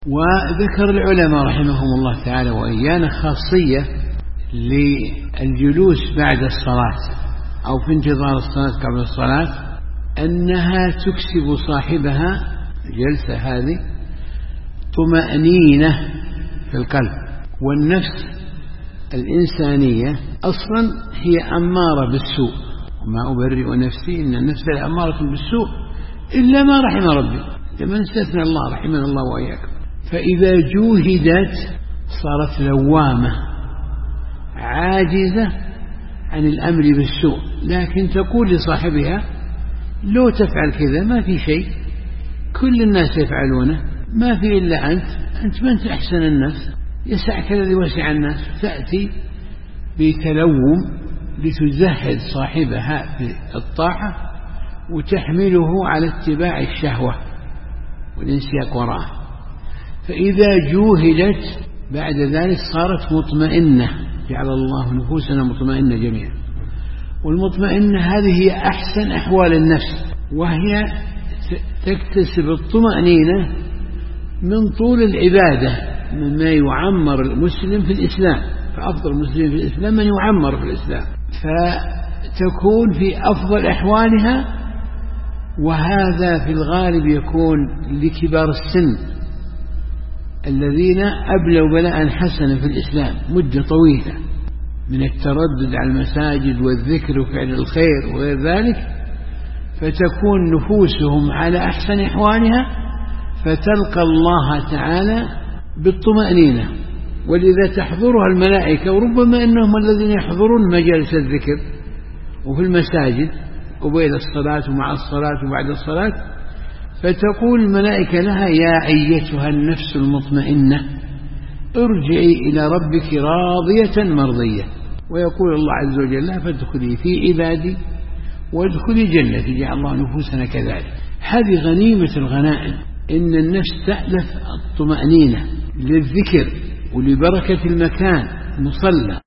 وذكر العلماء رحمهم الله تعالى وإيانا خاصية للجلوس بعد الصلاة أو في انتظار الصلاة قبل الصلاة، أنها تكسب صاحبها الجلسة هذه طمأنينة في القلب. والنفس الإنسانية أصلا هي أمارة بالسوء، وما أبرئ نفسي إن النفس لأمارة بالسوء إلا ما رحم ربي، لمن استثنى الله رحمنا الله وإياكم. فإذا جوهدت صارت لوامة عاجزة عن الأمر بالسوء، لكن تقول لصاحبها لو تفعل كذا ما في شيء، كل الناس يفعلونه، ما في إلا أنت ما أنت أحسن الناس، يسعك الذي وسع الناس. تأتي بتلوم لتزهد صاحبها في الطاعة وتحمله على اتباع الشهوة والانسياق وراءه. فإذا جوهدت بعد ذلك صارت مطمئنة، جعل الله نفوسنا مطمئنة جميعا. والمطمئنة هذه هي أحسن أحوال النفس، وهي تكتسب الطمأنينة من طول العبادة، مما يعمر المسلم في الإسلام. فأفضل المسلمين في الإسلام من يعمر في الإسلام، فتكون في أفضل أحوالها. وهذا في الغالب يكون لكبار السن الذين أبلوا بلاء حسنا في الإسلام مدة طويلة من التردد على المساجد والذكر وفعل الخير وغير ذلك، فتكون نفوسهم على أحسن أحوالها، فتلقى الله تعالى بالطمأنينة. ولذا تحضرها الملائكة، وربما إنهم الذين يحضرون مجالس الذكر وفي المساجد قبيل الصلاة ومع الصلاة وبعد الصلاة، فتقول الملائكة لها يا أيتها النفس المطمئنة ارجعي إلى ربك راضية مرضية. ويقول الله عز وجل لها فادخلي في عبادي وادخلي جنتي، جعل الله نفوسنا كذلك. هذه غنيمة الغنائم، إن النفس تألف الطمأنينة للذكر ولبركة المكان مصلى.